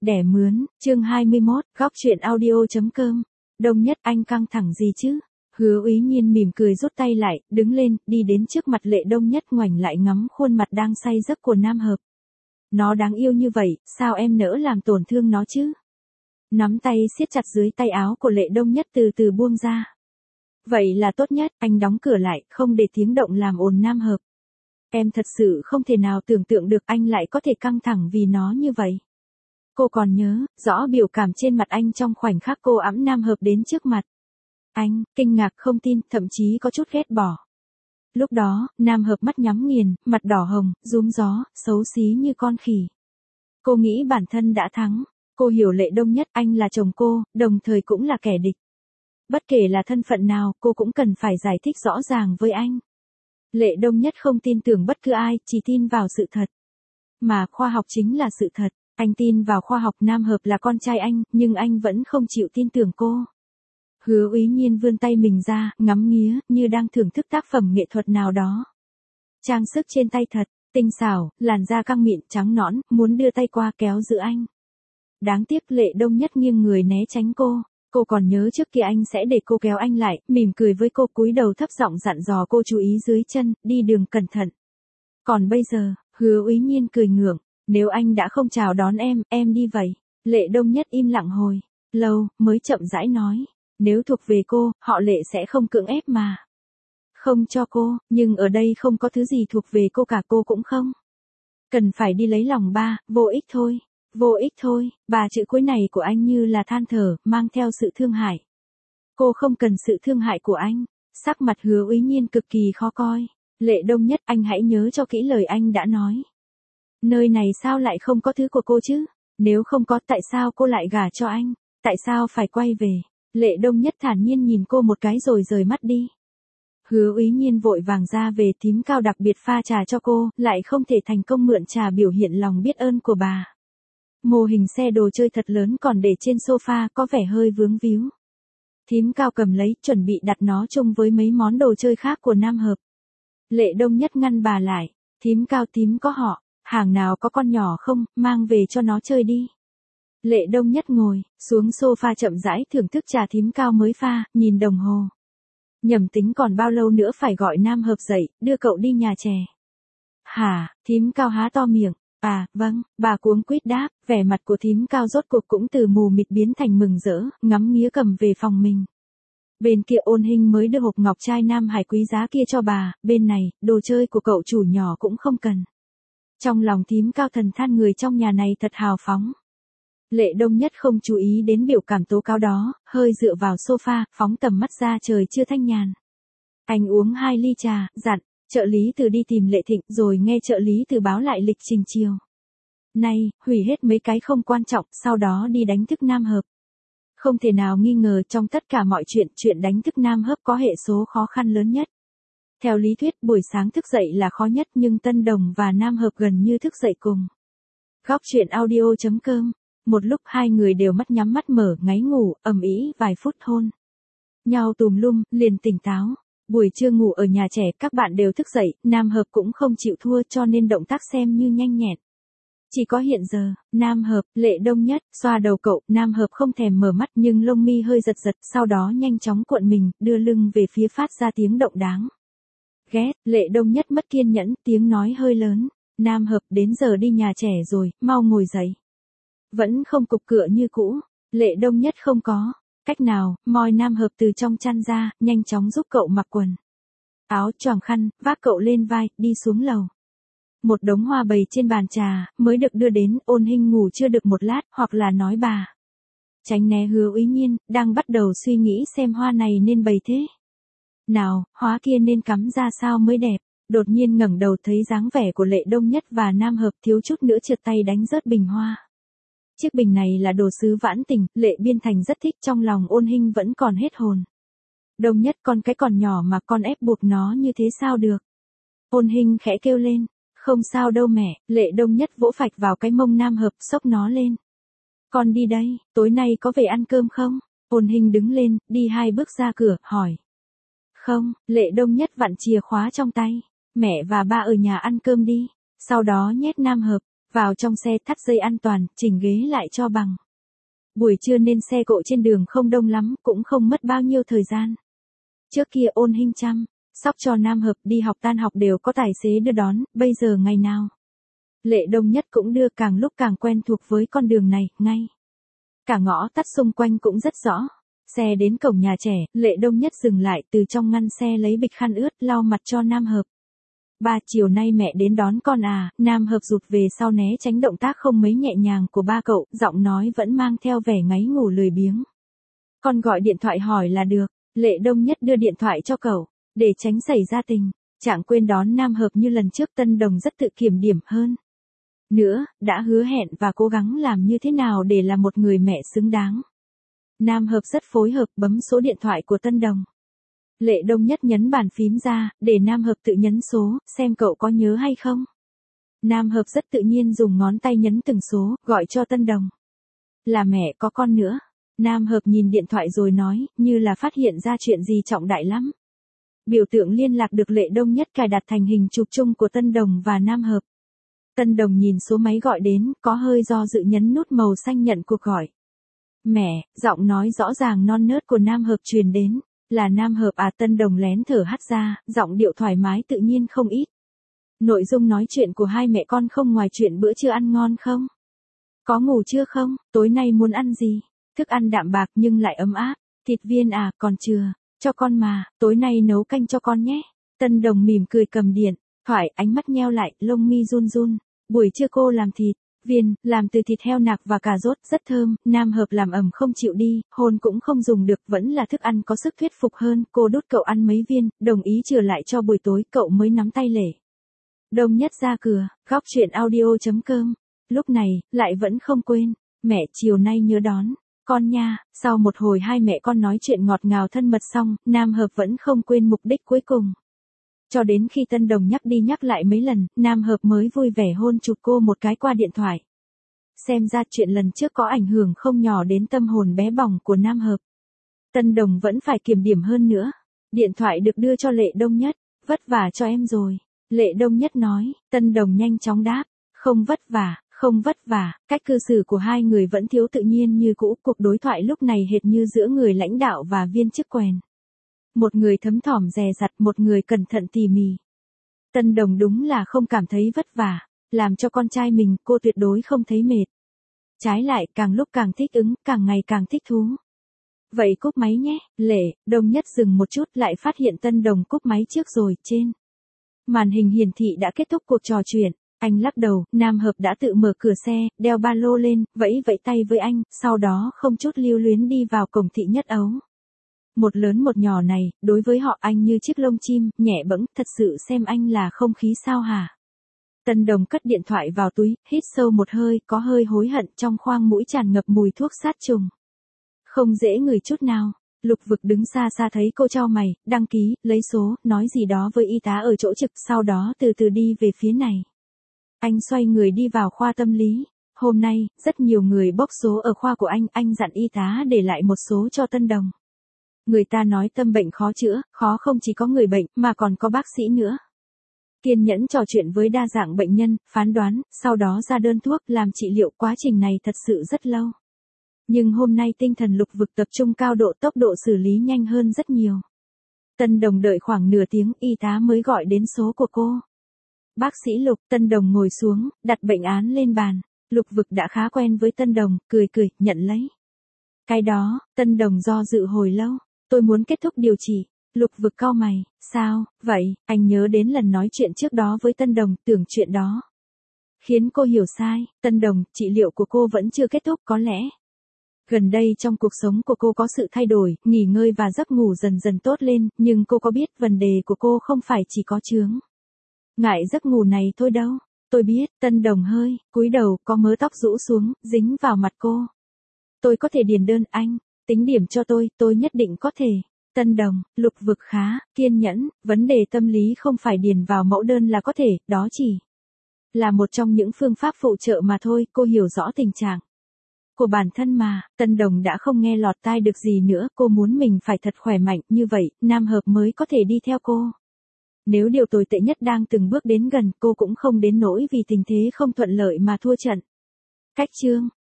Đẻ mướn, chương 21, góc chuyện audio.com. Đông Nhất, anh căng thẳng gì chứ? Hứa Úy Nhiên mỉm cười rút tay lại, đứng lên, đi đến trước mặt Lệ Đông Nhất ngoảnh lại ngắm khuôn mặt đang say giấc của Nam Hợp. Nó đáng yêu như vậy, sao em nỡ làm tổn thương nó chứ? Nắm tay siết chặt dưới tay áo của Lệ Đông Nhất từ từ buông ra. Vậy là tốt nhất, anh đóng cửa lại, không để tiếng động làm ồn Nam Hợp. Em thật sự không thể nào tưởng tượng được anh lại có thể căng thẳng vì nó như vậy. Cô còn nhớ, rõ biểu cảm trên mặt anh trong khoảnh khắc cô ẵm Nam Hợp đến trước mặt. Anh, kinh ngạc không tin, thậm chí có chút ghét bỏ. Lúc đó, Nam Hợp mắt nhắm nghiền, mặt đỏ hồng, rúm gió, xấu xí như con khỉ. Cô nghĩ bản thân đã thắng. Cô hiểu Lệ Đông Nhất, anh là chồng cô, đồng thời cũng là kẻ địch. Bất kể là thân phận nào, cô cũng cần phải giải thích rõ ràng với anh. Lệ Đông Nhất không tin tưởng bất cứ ai, chỉ tin vào sự thật. Mà khoa học chính là sự thật. Anh tin vào khoa học. Nam Hợp là con trai anh, nhưng anh vẫn không chịu tin tưởng cô. Hứa Úy Nhiên vươn tay mình ra, ngắm nghía, như đang thưởng thức tác phẩm nghệ thuật nào đó. Trang sức trên tay thật, tinh xảo, làn da căng mịn, trắng nõn, muốn đưa tay qua kéo giữ anh. Đáng tiếc Lệ Đông Nhất nghiêng người né tránh cô. Cô còn nhớ trước kia anh sẽ để cô kéo anh lại, mỉm cười với cô, cúi đầu thấp giọng dặn dò cô chú ý dưới chân, đi đường cẩn thận. Còn bây giờ, Hứa Úy Nhiên cười ngượng, nếu anh đã không chào đón em đi vậy. Lệ Đông Nhất im lặng hồi lâu, mới chậm rãi nói, nếu thuộc về cô, họ Lệ sẽ không cưỡng ép mà. Không cho cô, nhưng ở đây không có thứ gì thuộc về cô cả, cô cũng không. Cần phải đi lấy lòng ba, vô ích thôi. Vô ích thôi, ba chữ cuối này của anh như là than thở, mang theo sự thương hại. Cô không cần sự thương hại của anh. Sắc mặt Hứa Úy Nhiên cực kỳ khó coi. Lệ Đông Nhất, anh hãy nhớ cho kỹ lời anh đã nói. Nơi này sao lại không có thứ của cô chứ? Nếu không có, tại sao cô lại gả cho anh? Tại sao phải quay về? Lệ Đông Nhất thản nhiên nhìn cô một cái rồi rời mắt đi. Hứa Úy Nhiên vội vàng ra về, Thím Cao đặc biệt pha trà cho cô, lại không thể thành công mượn trà biểu hiện lòng biết ơn của bà. Mô hình xe đồ chơi thật lớn còn để trên sofa, có vẻ hơi vướng víu. Thím Cao cầm lấy, chuẩn bị đặt nó chung với mấy món đồ chơi khác của Nam Hợp. Lệ Đông Nhất ngăn bà lại. Thím Cao, thím có họ hàng nào có con nhỏ không, mang về cho nó chơi đi. Lệ Đông Nhất ngồi xuống sofa chậm rãi thưởng thức trà Thím Cao mới pha, nhìn đồng hồ. Nhầm tính còn bao lâu nữa phải gọi Nam Hợp dậy, đưa cậu đi nhà trẻ. Hả? Thím Cao há to miệng. À, vâng, bà cuống quýt đáp, vẻ mặt của Thím Cao rốt cuộc cũng từ mù mịt biến thành mừng rỡ, ngắm nghía cầm về phòng mình. Bên kia Ôn Hinh mới đưa hộp ngọc trai Nam Hải quý giá kia cho bà, bên này, đồ chơi của cậu chủ nhỏ cũng không cần. Trong lòng Thím Cao thần than người trong nhà này thật hào phóng. Lệ Đông Nhất không chú ý đến biểu cảm tố cáo đó, hơi dựa vào sofa, phóng tầm mắt ra trời chưa thanh nhàn. Anh uống 2 ly trà, dặn. Trợ lý Từ đi tìm Lệ Thịnh, rồi nghe trợ lý Từ báo lại lịch trình chiều nay, hủy hết mấy cái không quan trọng, sau đó đi đánh thức Nam Hợp. Không thể nào nghi ngờ trong tất cả mọi chuyện đánh thức Nam Hợp có hệ số khó khăn lớn nhất. Theo lý thuyết buổi sáng thức dậy là khó nhất, nhưng Tân Đồng và Nam Hợp gần như thức dậy cùng. Góc chuyện audio.com. Một lúc hai người đều mắt nhắm mắt mở, ngáy ngủ, ầm ĩ vài phút hôn nhau tùm lum, liền tỉnh táo. Buổi trưa ngủ ở nhà trẻ, các bạn đều thức dậy, Nam Hợp cũng không chịu thua cho nên động tác xem như nhanh nhẹn. Chỉ có hiện giờ, Nam Hợp, Lệ Đông Nhất, xoa đầu cậu, Nam Hợp không thèm mở mắt nhưng lông mi hơi giật giật, sau đó nhanh chóng cuộn mình, đưa lưng về phía phát ra tiếng động đáng ghét. Lệ Đông Nhất mất kiên nhẫn, tiếng nói hơi lớn. Nam Hợp, đến giờ đi nhà trẻ rồi, mau ngồi dậy. Vẫn không cục cựa như cũ. Lệ Đông Nhất không có cách nào, moi Nam Hợp từ trong chăn ra, nhanh chóng giúp cậu mặc quần áo, choàng khăn, vác cậu lên vai, đi xuống lầu. Một đống hoa bày trên bàn trà, mới được đưa đến. Ôn Hinh ngủ chưa được một lát, hoặc là nói bà tránh né Hứa Úy Nhiên, đang bắt đầu suy nghĩ xem hoa này nên bày thế nào, hoa kia nên cắm ra sao mới đẹp. Đột nhiên ngẩng đầu thấy dáng vẻ của Lệ Đông Nhất và Nam Hợp, thiếu chút nữa trượt tay đánh rớt bình hoa. Chiếc bình này là đồ sứ Vãn Tình, Lệ Biên Thành rất thích, trong lòng Ôn Hinh vẫn còn hết hồn. Đông Nhất, con cái còn nhỏ mà con ép buộc nó như thế sao được? Ôn Hinh khẽ kêu lên, không sao đâu mẹ. Lệ Đông Nhất vỗ phạch vào cái mông Nam Hợp, xốc nó lên. Con đi đây, tối nay có về ăn cơm không? Ôn Hinh đứng lên, đi 2 bước ra cửa, hỏi. Không. Lệ Đông Nhất vặn chìa khóa trong tay. Mẹ và ba ở nhà ăn cơm đi. Sau đó nhét Nam Hợp Vào trong xe thắt dây an toàn, chỉnh ghế lại cho bằng. Buổi trưa nên xe cộ trên đường không đông lắm, cũng không mất bao nhiêu thời gian. Trước kia Ôn Hinh chăm sóc cho Nam Hợp đi học tan học đều có tài xế đưa đón, bây giờ ngày nào Lệ Đông Nhất cũng đưa, càng lúc càng quen thuộc với con đường này, ngay cả ngõ tắt xung quanh cũng rất rõ. Xe đến cổng nhà trẻ, Lệ Đông Nhất dừng lại, từ trong ngăn xe lấy bịch khăn ướt lau mặt cho Nam Hợp. Ba, chiều nay mẹ đến đón con à? Nam Hợp rụt về sau né tránh động tác không mấy nhẹ nhàng của ba cậu, giọng nói vẫn mang theo vẻ ngáy ngủ lười biếng. Con gọi điện thoại hỏi là được. Lệ Đông Nhất đưa điện thoại cho cậu, để tránh xảy ra tình trạng quên đón Nam Hợp như lần trước. Tân Đồng rất tự kiểm điểm hơn nữa, đã hứa hẹn và cố gắng làm như thế nào để là một người mẹ xứng đáng. Nam Hợp rất phối hợp, bấm số điện thoại của Tân Đồng. Lệ Đông Nhất nhấn bàn phím ra, để Nam Hợp tự nhấn số, xem cậu có nhớ hay không. Nam Hợp rất tự nhiên dùng ngón tay nhấn từng số, gọi cho Tân Đồng. Là mẹ có con nữa. Nam Hợp nhìn điện thoại rồi nói, như là phát hiện ra chuyện gì trọng đại lắm. Biểu tượng liên lạc được Lệ Đông Nhất cài đặt thành hình chụp chung của Tân Đồng và Nam Hợp. Tân Đồng nhìn số máy gọi đến, có hơi do dự nhấn nút màu xanh nhận cuộc gọi. Mẹ, giọng nói rõ ràng non nớt của Nam Hợp truyền đến. Là Nam Hợp à? Tân Đồng lén thở hắt ra, giọng điệu thoải mái tự nhiên không ít. Nội dung nói chuyện của hai mẹ con không ngoài chuyện bữa trưa ăn ngon không? Có ngủ chưa không? Tối nay muốn ăn gì? Thức ăn đạm bạc nhưng lại ấm áp. Thịt viên à? Còn chưa? Cho con mà, tối nay nấu canh cho con nhé. Tân Đồng mỉm cười cầm điện thoại, ánh mắt nheo lại, lông mi run run. Buổi trưa cô làm thịt viên, làm từ thịt heo nạc và cà rốt, rất thơm. Nam Hợp làm ẩm không chịu đi, hôn cũng không dùng được, vẫn là thức ăn có sức thuyết phục hơn. Cô đút cậu ăn mấy viên, đồng ý chừa lại cho buổi tối, cậu mới nắm tay Lệ Đông Nhất ra cửa. Góc truyện audio.com. Lúc này, lại vẫn không quên. Mẹ, chiều nay nhớ đón con nha. Sau một hồi hai mẹ con nói chuyện ngọt ngào thân mật xong, Nam Hợp vẫn không quên mục đích cuối cùng. Cho đến khi Tân Đồng nhắc đi nhắc lại mấy lần, Nam Hợp mới vui vẻ hôn chụp cô một cái qua điện thoại. Xem ra chuyện lần trước có ảnh hưởng không nhỏ đến tâm hồn bé bỏng của Nam Hợp. Tân Đồng vẫn phải kiểm điểm hơn nữa. Điện thoại được đưa cho Lệ Đông Nhất. Vất vả cho em rồi. Lệ Đông Nhất nói. Tân Đồng nhanh chóng đáp. Không vất vả, không vất vả. Cách cư xử của hai người vẫn thiếu tự nhiên như cũ. Cuộc đối thoại lúc này hệt như giữa người lãnh đạo và viên chức quèn. Một người thấm thỏm dè dặt, một người cẩn thận tỉ mỉ. Tân Đồng đúng là không cảm thấy vất vả. Làm cho con trai mình, cô tuyệt đối không thấy mệt. Trái lại, càng lúc càng thích ứng, càng ngày càng thích thú. Vậy cúp máy nhé. Lệ Đông Nhất dừng một chút, lại phát hiện Tân Đồng cúp máy trước rồi. Trên màn hình hiển thị đã kết thúc cuộc trò chuyện. Anh lắc đầu. Nam Hợp đã tự mở cửa xe, đeo ba lô lên, vẫy vẫy tay với anh, sau đó không chút lưu luyến đi vào cổng thị Nhất Ấu. Một lớn một nhỏ này, đối với họ anh như chiếc lông chim, nhẹ bẫng, thật sự xem anh là không khí sao hả? Tân Đồng cất điện thoại vào túi, hít sâu một hơi, có hơi hối hận, trong khoang mũi tràn ngập mùi thuốc sát trùng. Không dễ ngửi chút nào. Lục Vực đứng xa xa thấy cô chau mày, đăng ký, lấy số, nói gì đó với y tá ở chỗ trực, sau đó từ từ đi về phía này. Anh xoay người đi vào khoa tâm lý. Hôm nay, rất nhiều người bốc số ở khoa của anh dặn y tá để lại một số cho Tân Đồng. Người ta nói tâm bệnh khó chữa, khó không chỉ có người bệnh, mà còn có bác sĩ nữa. Kiên nhẫn trò chuyện với đa dạng bệnh nhân, phán đoán, sau đó ra đơn thuốc, làm trị liệu. Quá trình này thật sự rất lâu. Nhưng hôm nay tinh thần Lục Vực tập trung cao độ, tốc độ xử lý nhanh hơn rất nhiều. Tân Đồng đợi khoảng nửa tiếng, y tá mới gọi đến số của cô. Bác sĩ Lục. Tân Đồng ngồi xuống, đặt bệnh án lên bàn. Lục Vực đã khá quen với Tân Đồng, cười, nhận lấy. Cái đó. Tân Đồng do dự hồi lâu. Tôi muốn kết thúc điều trị. Lục Vực cau mày. Sao, vậy? Anh nhớ đến lần nói chuyện trước đó với Tân Đồng, tưởng chuyện đó khiến cô hiểu sai. Tân Đồng, trị liệu của cô vẫn chưa kết thúc, có lẽ gần đây trong cuộc sống của cô có sự thay đổi, nghỉ ngơi và giấc ngủ dần dần tốt lên, nhưng cô có biết vấn đề của cô không phải chỉ có chướng ngại giấc ngủ này thôi đâu. Tôi biết. Tân Đồng hơi cúi đầu, có mớ tóc rũ xuống, dính vào mặt cô. Tôi có thể điền đơn, anh tính điểm cho tôi nhất định có thể. Tân Đồng. Lục Vực khá kiên nhẫn, vấn đề tâm lý không phải điền vào mẫu đơn là có thể, đó chỉ là một trong những phương pháp phụ trợ mà thôi. Cô hiểu rõ tình trạng của bản thân mà. Tân Đồng đã không nghe lọt tai được gì nữa, cô muốn mình phải thật khỏe mạnh, như vậy, Nam Hợp mới có thể đi theo cô. Nếu điều tồi tệ nhất đang từng bước đến gần, cô cũng không đến nỗi vì tình thế không thuận lợi mà thua trận. Cách chương